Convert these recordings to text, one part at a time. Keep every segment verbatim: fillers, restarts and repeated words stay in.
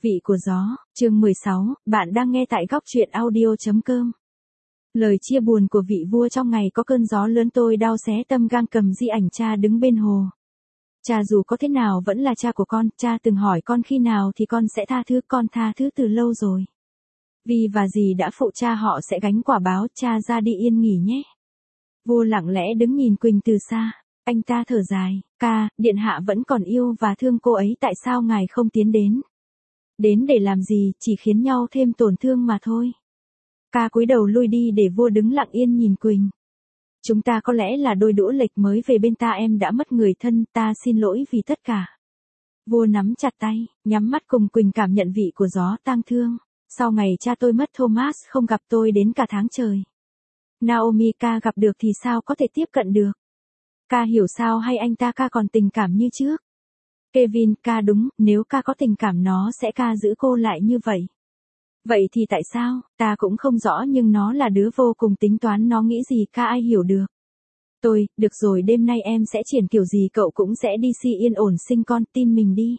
Vị của gió, chương mười sáu, bạn đang nghe tại góc truyện audio.com. Lời chia buồn của vị vua trong ngày có cơn gió lớn tôi đau xé tâm gang cầm di ảnh cha đứng bên hồ. Cha dù có thế nào vẫn là cha của con, cha từng hỏi con khi nào thì con sẽ tha thứ, con tha thứ từ lâu rồi. Vì và dì đã phụ cha họ sẽ gánh quả báo, cha ra đi yên nghỉ nhé. Vua lặng lẽ đứng nhìn Quỳnh từ xa, anh ta thở dài, ca, điện hạ vẫn còn yêu và thương cô ấy, tại sao ngài không tiến đến? Đến để làm gì, chỉ khiến nhau thêm tổn thương mà thôi. Ca cúi đầu lui đi để vua đứng lặng yên nhìn Quỳnh. Chúng ta có lẽ là đôi đũa lệch mới về bên ta, em đã mất người thân, ta xin lỗi vì tất cả. Vua nắm chặt tay, nhắm mắt cùng Quỳnh cảm nhận vị của gió tang thương. Sau ngày cha tôi mất, Thomas không gặp tôi đến cả tháng trời. Naomi ca gặp được thì sao có thể tiếp cận được? Ca hiểu sao hay anh ta ca còn tình cảm như trước? Kevin, ca đúng, nếu ca có tình cảm nó sẽ ca giữ cô lại như vậy. Vậy thì tại sao, ta cũng không rõ, nhưng nó là đứa vô cùng tính toán, nó nghĩ gì ca ai hiểu được. Tôi, được rồi, đêm nay em sẽ triển kiểu gì cậu cũng sẽ đi si yên ổn sinh con, tin mình đi.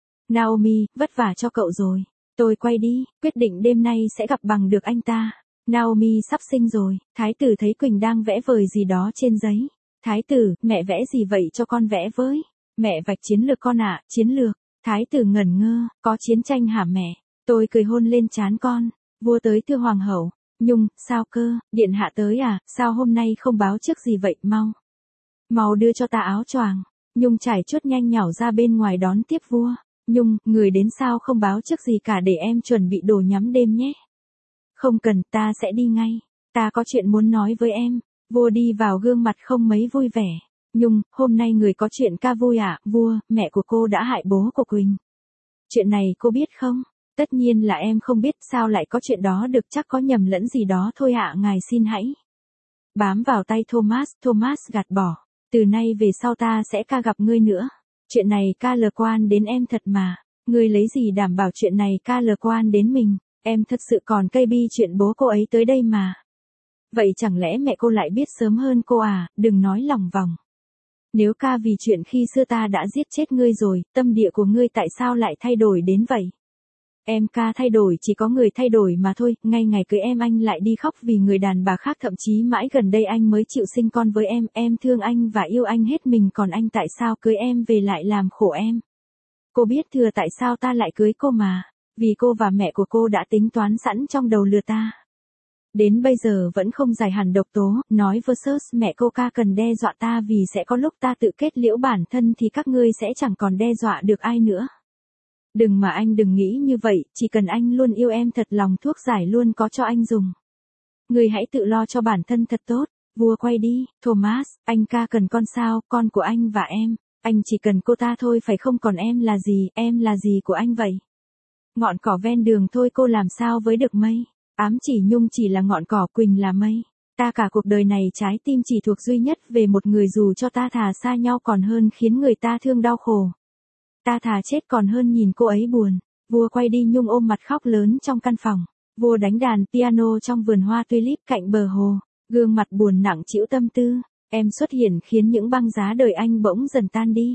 Naomi, vất vả cho cậu rồi. Tôi quay đi, quyết định đêm nay sẽ gặp bằng được anh ta. Naomi sắp sinh rồi, thái tử thấy Quỳnh đang vẽ vời gì đó trên giấy. Thái tử, mẹ vẽ gì vậy cho con vẽ với? Mẹ vạch chiến lược con ạ, à, chiến lược. Thái tử ngẩn ngơ, có chiến tranh hả mẹ? Tôi cười hôn lên trán con. Vua tới thưa hoàng hậu. Nhung, sao cơ, điện hạ tới à, sao hôm nay không báo trước gì vậy, mau. Mau đưa cho ta áo choàng. Nhung trải chuốt nhanh nhảu ra bên ngoài đón tiếp vua. Nhung, người đến sao không báo trước gì cả, để em chuẩn bị đồ nhắm đêm nhé. Không cần, ta sẽ đi ngay. Ta có chuyện muốn nói với em. Vua đi vào gương mặt không mấy vui vẻ. Nhung, hôm nay người có chuyện ca vui à, vua, mẹ của cô đã hại bố của Quỳnh. Chuyện này cô biết không? Tất nhiên là em không biết, sao lại có chuyện đó được, chắc có nhầm lẫn gì đó thôi ạ, ngài xin hãy. Bám vào tay Thomas, Thomas gạt bỏ. Từ nay về sau ta sẽ ca gặp ngươi nữa. Chuyện này ca lờ quan đến em thật mà. Ngươi lấy gì đảm bảo chuyện này ca lờ quan đến mình, em thật sự còn cây bi chuyện bố cô ấy tới đây mà. Vậy chẳng lẽ mẹ cô lại biết sớm hơn cô à, đừng nói lòng vòng. Nếu ca vì chuyện khi xưa ta đã giết chết ngươi rồi, tâm địa của ngươi tại sao lại thay đổi đến vậy? Em ca thay đổi chỉ có người thay đổi mà thôi, ngay ngày cưới em anh lại đi khóc vì người đàn bà khác, thậm chí mãi gần đây anh mới chịu sinh con với em, em thương anh và yêu anh hết mình, còn anh tại sao cưới em về lại làm khổ em? Cô biết thừa tại sao ta lại cưới cô mà, vì cô và mẹ của cô đã tính toán sẵn trong đầu lừa ta. Đến bây giờ vẫn không giải hẳn độc tố, nói versus mẹ cô ca cần đe dọa ta vì sẽ có lúc ta tự kết liễu bản thân thì các ngươi sẽ chẳng còn đe dọa được ai nữa. Đừng mà anh đừng nghĩ như vậy, chỉ cần anh luôn yêu em thật lòng, thuốc giải luôn có cho anh dùng. Ngươi hãy tự lo cho bản thân thật tốt. Vua quay đi, Thomas, anh ca cần con sao, con của anh và em, anh chỉ cần cô ta thôi phải không, còn em là gì, em là gì của anh vậy? Ngọn cỏ ven đường thôi, cô làm sao với được mây? Ám chỉ Nhung chỉ là ngọn cỏ, Quỳnh là mây. Ta cả cuộc đời này trái tim chỉ thuộc duy nhất về một người, dù cho ta thà xa nhau còn hơn khiến người ta thương đau khổ. Ta thà chết còn hơn nhìn cô ấy buồn. Vua quay đi, Nhung ôm mặt khóc lớn trong căn phòng. Vua đánh đàn piano trong vườn hoa tulip cạnh bờ hồ. Gương mặt buồn nặng trĩu tâm tư. Em xuất hiện khiến những băng giá đời anh bỗng dần tan đi.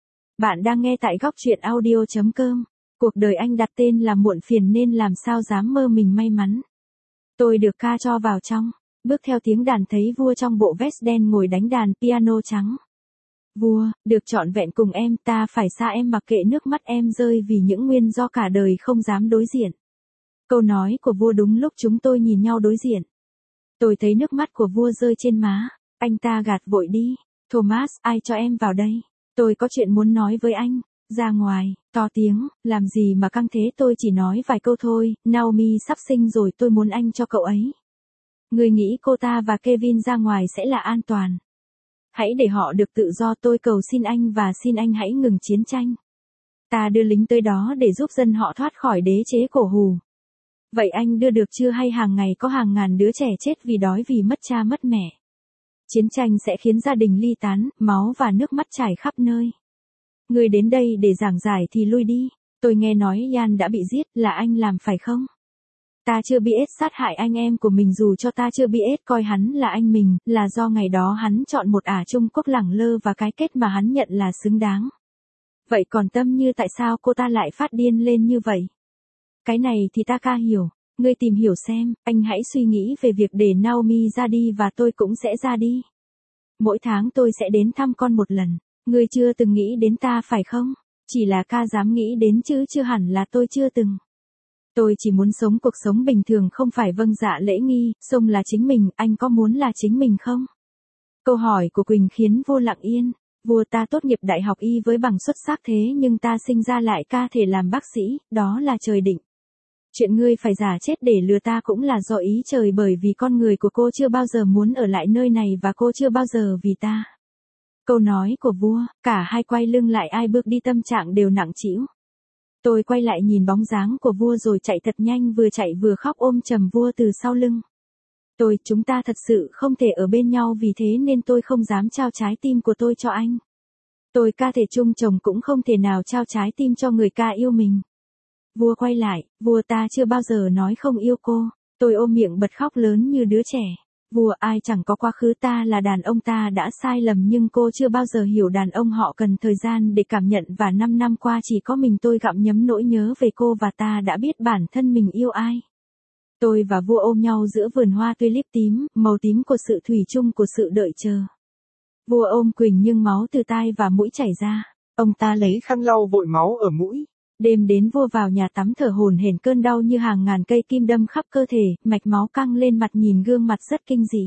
Bạn đang nghe tại góc truyện audio.com. Cuộc đời anh đặt tên là muộn phiền nên làm sao dám mơ mình may mắn. Tôi được ca cho vào trong. Bước theo tiếng đàn thấy vua trong bộ vest đen ngồi đánh đàn piano trắng. Vua, được trọn vẹn cùng em, ta phải xa em mặc kệ nước mắt em rơi vì những nguyên do cả đời không dám đối diện. Câu nói của vua đúng lúc chúng tôi nhìn nhau đối diện. Tôi thấy nước mắt của vua rơi trên má, anh ta gạt vội đi. Thomas, ai cho em vào đây? Tôi có chuyện muốn nói với anh. Ra ngoài, to tiếng, làm gì mà căng thế, tôi chỉ nói vài câu thôi, Naomi sắp sinh rồi, tôi muốn anh cho cậu ấy. Người nghĩ cô ta và Kevin ra ngoài sẽ là an toàn. Hãy để họ được tự do, tôi cầu xin anh và xin anh hãy ngừng chiến tranh. Ta đưa lính tới đó để giúp dân họ thoát khỏi đế chế cổ hủ. Vậy anh đưa được chưa, hay hàng ngày có hàng ngàn đứa trẻ chết vì đói, vì mất cha mất mẹ? Chiến tranh sẽ khiến gia đình ly tán, máu và nước mắt chảy khắp nơi. Người đến đây để giảng giải thì lui đi. Tôi nghe nói Yan đã bị giết, là anh làm phải không? Ta chưa bị ết sát hại anh em của mình, dù cho ta chưa bị ết coi hắn là anh mình, là do ngày đó hắn chọn một ả Trung Quốc lẳng lơ và cái kết mà hắn nhận là xứng đáng. Vậy còn Tâm Như tại sao cô ta lại phát điên lên như vậy? Cái này thì ta ca hiểu. Ngươi tìm hiểu xem, anh hãy suy nghĩ về việc để Naomi ra đi và tôi cũng sẽ ra đi. Mỗi tháng tôi sẽ đến thăm con một lần. Ngươi chưa từng nghĩ đến ta phải không? Chỉ là ca dám nghĩ đến chứ chưa hẳn là tôi chưa từng. Tôi chỉ muốn sống cuộc sống bình thường không phải vâng dạ lễ nghi, xông là chính mình, anh có muốn là chính mình không? Câu hỏi của Quỳnh khiến vua lặng yên. Vua, ta tốt nghiệp đại học y với bằng xuất sắc thế nhưng ta sinh ra lại ca thể làm bác sĩ, đó là trời định. Chuyện ngươi phải giả chết để lừa ta cũng là do ý trời bởi vì con người của cô chưa bao giờ muốn ở lại nơi này và cô chưa bao giờ vì ta. Câu nói của vua, cả hai quay lưng lại ai bước đi tâm trạng đều nặng trĩu. Tôi quay lại nhìn bóng dáng của vua rồi chạy thật nhanh vừa chạy vừa khóc ôm chầm vua từ sau lưng. Tôi, chúng ta thật sự không thể ở bên nhau vì thế nên tôi không dám trao trái tim của tôi cho anh. Tôi ca thể chung chồng cũng không thể nào trao trái tim cho người ca yêu mình. Vua quay lại, vua ta chưa bao giờ nói không yêu cô. Tôi ôm miệng bật khóc lớn như đứa trẻ. Vua, ai chẳng có quá khứ, ta là đàn ông, ta đã sai lầm nhưng cô chưa bao giờ hiểu đàn ông họ cần thời gian để cảm nhận và năm năm qua chỉ có mình tôi gặm nhấm nỗi nhớ về cô và ta đã biết bản thân mình yêu ai. Tôi và vua ôm nhau giữa vườn hoa tulip tím, màu tím của sự thủy chung của sự đợi chờ. Vua ôm Quỳnh nhưng máu từ tai và mũi chảy ra. Ông ta lấy khăn lau vội máu ở mũi. Đêm đến vua vào nhà tắm thở hổn hển cơn đau như hàng ngàn cây kim đâm khắp cơ thể, mạch máu căng lên mặt nhìn gương mặt rất kinh dị.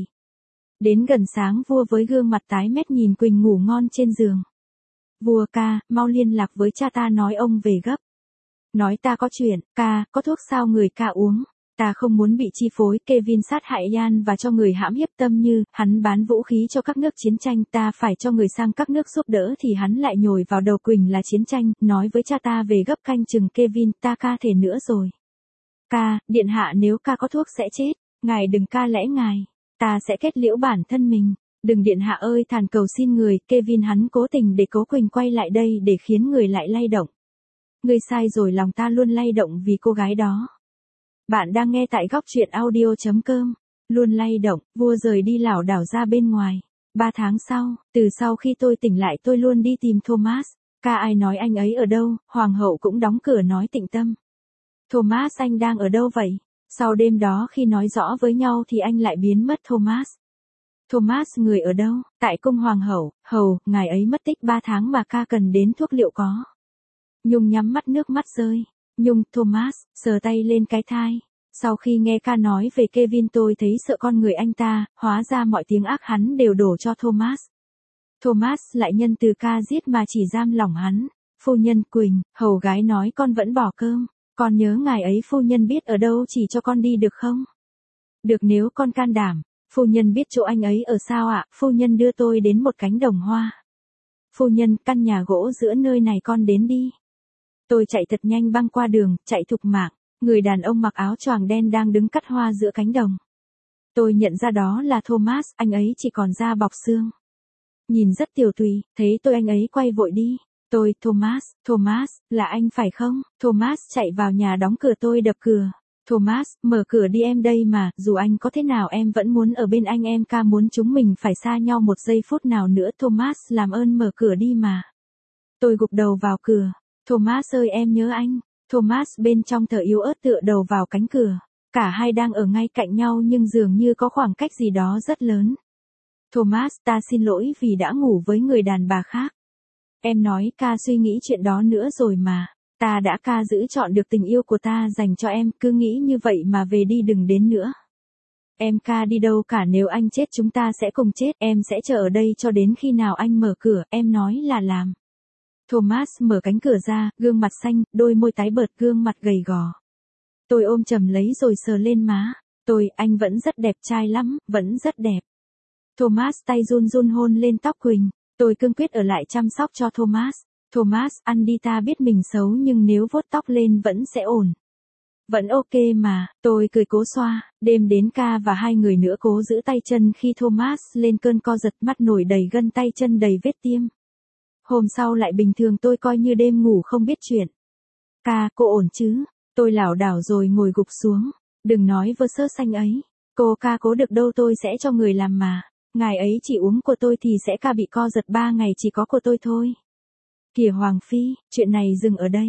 Đến gần sáng vua với gương mặt tái mét nhìn Quỳnh ngủ ngon trên giường. Vua, ca, mau liên lạc với cha ta nói ông về gấp. Nói ta có chuyện, ca, có thuốc sao người ca uống. Ta không muốn bị chi phối. Kevin sát hại Ian và cho người hãm hiếp Tâm Như, hắn bán vũ khí cho các nước chiến tranh, ta phải cho người sang các nước giúp đỡ thì hắn lại nhồi vào đầu Quỳnh là chiến tranh, nói với cha ta về gấp canh chừng Kevin, ta ca thể nữa rồi. Ca, điện hạ nếu ca có thuốc sẽ chết, ngài đừng ca lẽ ngài, ta sẽ kết liễu bản thân mình, đừng điện hạ ơi thàn cầu xin người, Kevin hắn cố tình để cố Quỳnh quay lại đây để khiến người lại lay động. Ngươi sai rồi, lòng ta luôn lay động vì cô gái đó. Bạn đang nghe tại góc truyện audio chấm com. Luôn lay động, vua rời đi lảo đảo ra bên ngoài. Ba tháng sau, từ sau khi tôi tỉnh lại tôi luôn đi tìm Thomas. Ca, ai nói anh ấy ở đâu, hoàng hậu cũng đóng cửa nói tịnh tâm. Thomas, anh đang ở đâu vậy? Sau đêm đó khi nói rõ với nhau thì anh lại biến mất. Thomas. Thomas, người ở đâu? Tại cung hoàng hậu, hầu, ngài ấy mất tích ba tháng mà ca cần đến thuốc liệu có. Nhung nhắm mắt nước mắt rơi. Nhung, Thomas, sờ tay lên cái thai. Sau khi nghe ca nói về Kevin tôi thấy sợ con người anh ta, hóa ra mọi tiếng ác hắn đều đổ cho Thomas. Thomas lại nhân từ ca giết mà chỉ giam lỏng hắn. Phu nhân, Quỳnh, hầu gái nói con vẫn bỏ cơm. Con nhớ ngài ấy, phu nhân biết ở đâu chỉ cho con đi được không? Được nếu con can đảm. Phu nhân biết chỗ anh ấy ở sao ạ? Phu nhân đưa tôi đến một cánh đồng hoa. Phu nhân, căn nhà gỗ giữa nơi này con đến đi. Tôi chạy thật nhanh băng qua đường, chạy thục mạng. Người đàn ông mặc áo choàng đen đang đứng cắt hoa giữa cánh đồng. Tôi nhận ra đó là Thomas, anh ấy chỉ còn da bọc xương. Nhìn rất tiều tụy, thấy tôi anh ấy quay vội đi. Tôi, Thomas, Thomas, là anh phải không? Thomas chạy vào nhà đóng cửa, tôi đập cửa. Thomas, mở cửa đi em đây mà, dù anh có thế nào em vẫn muốn ở bên anh, em ca muốn chúng mình phải xa nhau một giây phút nào nữa. Thomas, làm ơn mở cửa đi mà. Tôi gục đầu vào cửa. Thomas ơi em nhớ anh. Thomas bên trong thở yếu ớt tựa đầu vào cánh cửa. Cả hai đang ở ngay cạnh nhau nhưng dường như có khoảng cách gì đó rất lớn. Thomas, ta xin lỗi vì đã ngủ với người đàn bà khác. Em nói ca suy nghĩ chuyện đó nữa rồi mà. Ta đã ca giữ chọn được tình yêu của ta dành cho em, cứ nghĩ như vậy mà về đi đừng đến nữa. Em ca đi đâu cả, nếu anh chết chúng ta sẽ cùng chết, em sẽ chờ ở đây cho đến khi nào anh mở cửa, em nói là làm. Thomas mở cánh cửa ra, gương mặt xanh, đôi môi tái bợt, gương mặt gầy gò. Tôi ôm chầm lấy rồi sờ lên má. Tôi, anh vẫn rất đẹp trai lắm, vẫn rất đẹp. Thomas tay run run hôn lên tóc Quỳnh. Tôi cương quyết ở lại chăm sóc cho Thomas. Thomas, ăn đi, ta biết mình xấu nhưng nếu vuốt tóc lên vẫn sẽ ổn. Vẫn ok mà, tôi cười cố xoa. Đêm đến ca và hai người nữa cố giữ tay chân khi Thomas lên cơn co giật, mắt nổi đầy gân, tay chân đầy vết tiêm. Hôm sau lại bình thường, tôi coi như đêm ngủ không biết chuyện. Ca, cô ổn chứ? Tôi lảo đảo rồi ngồi gục xuống. Đừng nói vơ sơ xanh ấy. Cô ca cố được đâu, tôi sẽ cho người làm mà. Ngài ấy chỉ uống của tôi thì sẽ ca bị co giật ba ngày, chỉ có của tôi thôi. Kìa Hoàng Phi, chuyện này dừng ở đây.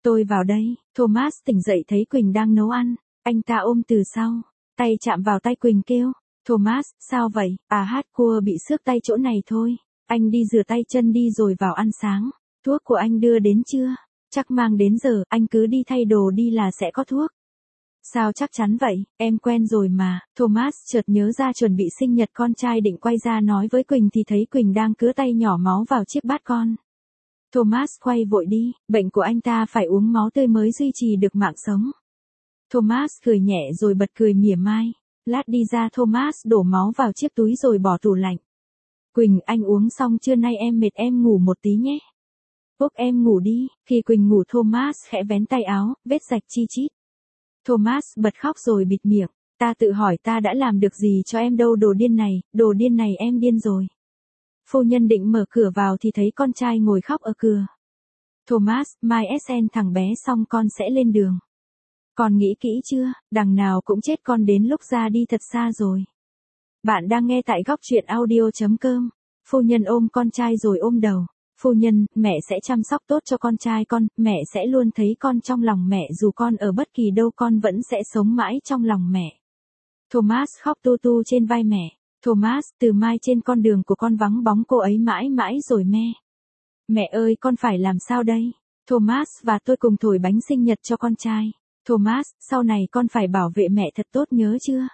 Tôi vào đây. Thomas tỉnh dậy thấy Quỳnh đang nấu ăn. Anh ta ôm từ sau. Tay chạm vào tay Quỳnh kêu. Thomas, sao vậy? À hát cua bị xước tay chỗ này thôi. Anh đi rửa tay chân đi rồi vào ăn sáng. Thuốc của anh đưa đến chưa? Chắc mang đến giờ, anh cứ đi thay đồ đi là sẽ có thuốc. Sao chắc chắn vậy, em quen rồi mà. Thomas chợt nhớ ra chuẩn bị sinh nhật con trai định quay ra nói với Quỳnh thì thấy Quỳnh đang cứa tay nhỏ máu vào chiếc bát con. Thomas quay vội đi, bệnh của anh ta phải uống máu tươi mới duy trì được mạng sống. Thomas cười nhẹ rồi bật cười mỉa mai. Lát đi ra Thomas đổ máu vào chiếc túi rồi bỏ tủ lạnh. Quỳnh, anh uống xong trưa nay em mệt em ngủ một tí nhé. Úc em ngủ đi. Khi Quỳnh ngủ Thomas khẽ vén tay áo, vết rạch chi chít. Thomas bật khóc rồi bịt miệng. Ta tự hỏi ta đã làm được gì cho em đâu đồ điên này, đồ điên này em điên rồi. Phu nhân định mở cửa vào thì thấy con trai ngồi khóc ở cửa. Thomas, mai sn thằng bé xong con sẽ lên đường. Con nghĩ kỹ chưa, đằng nào cũng chết con đến lúc ra đi thật xa rồi. Bạn đang nghe tại góc truyện audio chấm com. Phu nhân ôm con trai rồi ôm đầu. Phu nhân, mẹ sẽ chăm sóc tốt cho con trai con, mẹ sẽ luôn thấy con trong lòng mẹ dù con ở bất kỳ đâu con vẫn sẽ sống mãi trong lòng mẹ. Thomas khóc tu tu trên vai mẹ. Thomas, từ mai trên con đường của con vắng bóng cô ấy mãi mãi rồi mẹ. Mẹ ơi con phải làm sao đây? Thomas và tôi cùng thổi bánh sinh nhật cho con trai. Thomas, sau này con phải bảo vệ mẹ thật tốt nhớ chưa?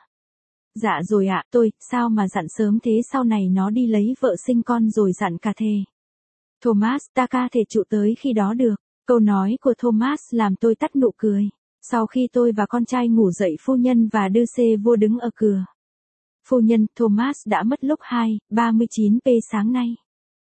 Dạ rồi ạ, tôi, sao mà dặn sớm thế sau này nó đi lấy vợ sinh con rồi dặn cả thề. Thomas, ta ca thể trụ tới khi đó được. Câu nói của Thomas làm tôi tắt nụ cười. Sau khi tôi và con trai ngủ dậy phu nhân và đưa xe vua đứng ở cửa. Phu nhân, Thomas đã mất lúc hai, ba mươi chín p sáng nay.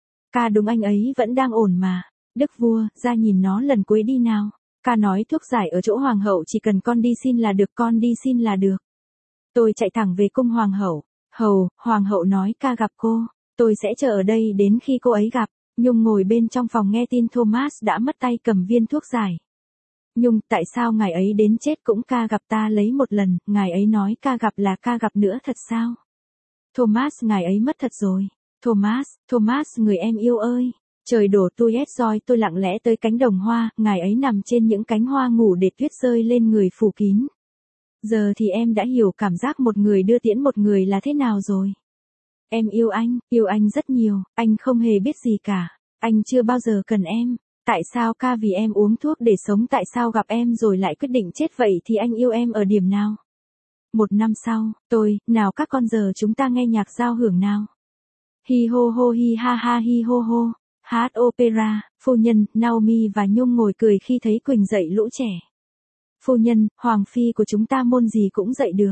Ca đúng anh ấy vẫn đang ổn mà. Đức vua, ra nhìn nó lần cuối đi nào. Ca nói thuốc giải ở chỗ hoàng hậu chỉ cần con đi xin là được con đi xin là được. Tôi chạy thẳng về cung hoàng hậu. Hầu, hoàng hậu nói ca gặp cô. Tôi sẽ chờ ở đây đến khi cô ấy gặp. Nhung ngồi bên trong phòng nghe tin Thomas đã mất tay cầm viên thuốc giải. Nhung, tại sao ngài ấy đến chết cũng ca gặp ta lấy một lần, ngài ấy nói ca gặp là ca gặp nữa thật sao? Thomas, ngài ấy mất thật rồi. Thomas, Thomas người em yêu ơi. Trời đổ tuyết roi tôi lặng lẽ tới cánh đồng hoa, ngài ấy nằm trên những cánh hoa ngủ để tuyết rơi lên người phủ kín. Giờ thì em đã hiểu cảm giác một người đưa tiễn một người là thế nào rồi. Em yêu anh, yêu anh rất nhiều, anh không hề biết gì cả. Anh chưa bao giờ cần em. Tại sao ca vì em uống thuốc để sống tại sao gặp em rồi lại quyết định chết vậy thì anh yêu em ở điểm nào? Một năm sau, tôi, nào các con giờ chúng ta nghe nhạc giao hưởng nào. Hi hô hô hi ha ha hi hô hô. Hát opera, phu nhân, Naomi và Nhung ngồi cười khi thấy Quỳnh dạy lũ trẻ. Phu nhân, hoàng phi của chúng ta môn gì cũng dạy được.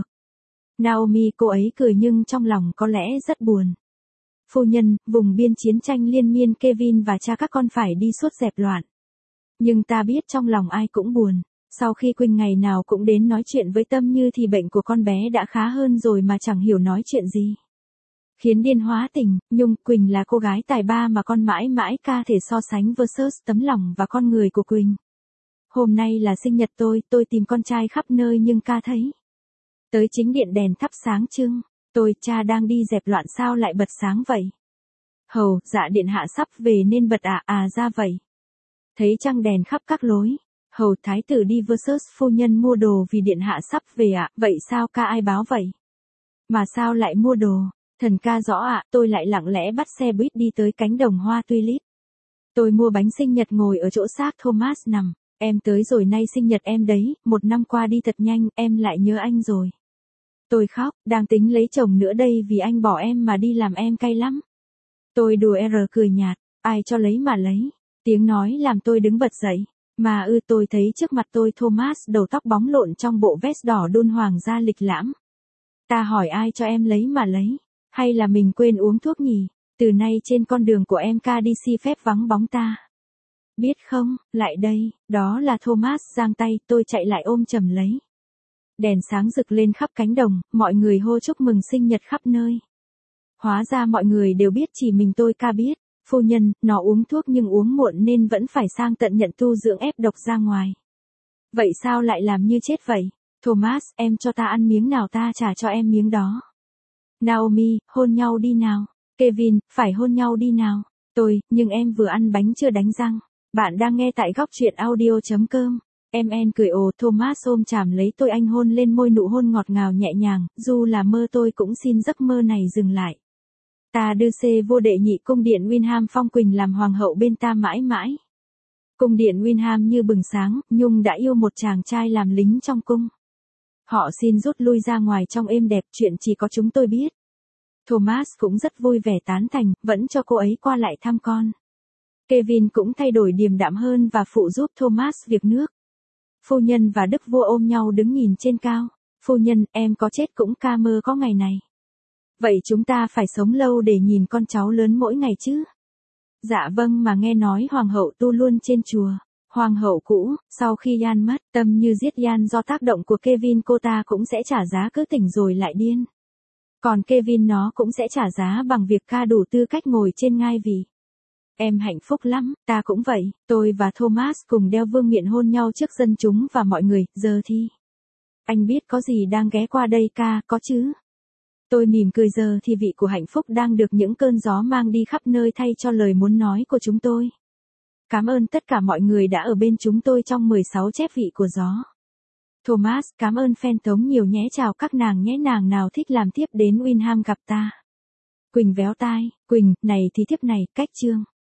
Naomi cô ấy cười nhưng trong lòng có lẽ rất buồn. Phu nhân, vùng biên chiến tranh liên miên Kevin và cha các con phải đi suốt dẹp loạn. Nhưng ta biết trong lòng ai cũng buồn. Sau khi Quỳnh ngày nào cũng đến nói chuyện với Tâm Như thì bệnh của con bé đã khá hơn rồi mà chẳng hiểu nói chuyện gì. Khiến điên hóa tình, Nhung, Quỳnh là cô gái tài ba mà con mãi mãi ca thể so sánh versus tấm lòng và con người của Quỳnh. Hôm nay là sinh nhật tôi, tôi tìm con trai khắp nơi nhưng ca thấy. Tới chính điện đèn thắp sáng trưng. Tôi, cha đang đi dẹp loạn sao lại bật sáng vậy? Hầu, dạ điện hạ sắp về nên bật ạ, à, à ra vậy. Thấy trăng đèn khắp các lối. Hầu, thái tử đi versus phu nhân mua đồ vì điện hạ sắp về ạ, à, vậy sao ca ai báo vậy? Mà sao lại mua đồ? Thần ca rõ ạ, à, tôi lại lặng lẽ bắt xe buýt đi tới cánh đồng hoa tulip. Tôi mua bánh sinh nhật ngồi ở chỗ xác Thomas nằm. Em tới rồi nay sinh nhật em đấy, một năm qua đi thật nhanh, em lại nhớ anh rồi. Tôi khóc, đang tính lấy chồng nữa đây vì anh bỏ em mà đi làm em cay lắm. Tôi đùa r cười nhạt, ai cho lấy mà lấy. Tiếng nói làm tôi đứng bật dậy. Mà ư tôi thấy trước mặt tôi Thomas đầu tóc bóng lộn trong bộ vest đỏ đun hoàng gia lịch lãm. Ta hỏi ai cho em lấy mà lấy. Hay là mình quên uống thuốc nhỉ? Từ nay trên con đường của em ca đi xin phép vắng bóng ta. Biết không, lại đây, đó là Thomas giang tay, tôi chạy lại ôm chầm lấy. Đèn sáng rực lên khắp cánh đồng, mọi người hô chúc mừng sinh nhật khắp nơi. Hóa ra mọi người đều biết chỉ mình tôi ca biết. Phu nhân, nó uống thuốc nhưng uống muộn nên vẫn phải sang tận nhận tu dưỡng ép độc ra ngoài. Vậy sao lại làm như chết vậy? Thomas, em cho ta ăn miếng nào ta trả cho em miếng đó. Naomi, hôn nhau đi nào. Kevin, phải hôn nhau đi nào. Tôi, nhưng em vừa ăn bánh chưa đánh răng. Bạn đang nghe tại góc truyện audio chấm com. Em en cười ồ, Thomas ôm chàm lấy tôi, anh hôn lên môi, nụ hôn ngọt ngào nhẹ nhàng, dù là mơ tôi cũng xin giấc mơ này dừng lại. Ta đưa xê vô đệ nhị cung điện Winham Phong Quỳnh làm hoàng hậu bên ta mãi mãi. Cung điện Winham như bừng sáng, Nhung đã yêu một chàng trai làm lính trong cung. Họ xin rút lui ra ngoài trong êm đẹp, chuyện chỉ có chúng tôi biết. Thomas cũng rất vui vẻ tán thành, vẫn cho cô ấy qua lại thăm con. Kevin cũng thay đổi điềm đạm hơn và phụ giúp Thomas việc nước. Phu nhân và đức vua ôm nhau đứng nhìn trên cao. Phu nhân, em có chết cũng ca mơ có ngày này. Vậy chúng ta phải sống lâu để nhìn con cháu lớn mỗi ngày chứ? Dạ vâng, mà nghe nói hoàng hậu tu luôn trên chùa. Hoàng hậu cũ, sau khi Yan mất, tâm như giết Yan do tác động của Kevin, cô ta cũng sẽ trả giá, cứ tỉnh rồi lại điên. Còn Kevin nó cũng sẽ trả giá bằng việc ca đủ tư cách ngồi trên ngai vị. Em hạnh phúc lắm, ta cũng vậy, tôi và Thomas cùng đeo vương miện hôn nhau trước dân chúng và mọi người, giờ thì. Anh biết có gì đang ghé qua đây ca, có chứ? Tôi mỉm cười, giờ thì vị của hạnh phúc đang được những cơn gió mang đi khắp nơi thay cho lời muốn nói của chúng tôi. Cảm ơn tất cả mọi người đã ở bên chúng tôi trong mười sáu chép vị của gió. Thomas, cảm ơn fan tống nhiều nhé, chào các nàng nhé, nàng nào thích làm tiếp đến Winham gặp ta. Quỳnh véo tai, Quỳnh, này thì thiếp này, cách chương.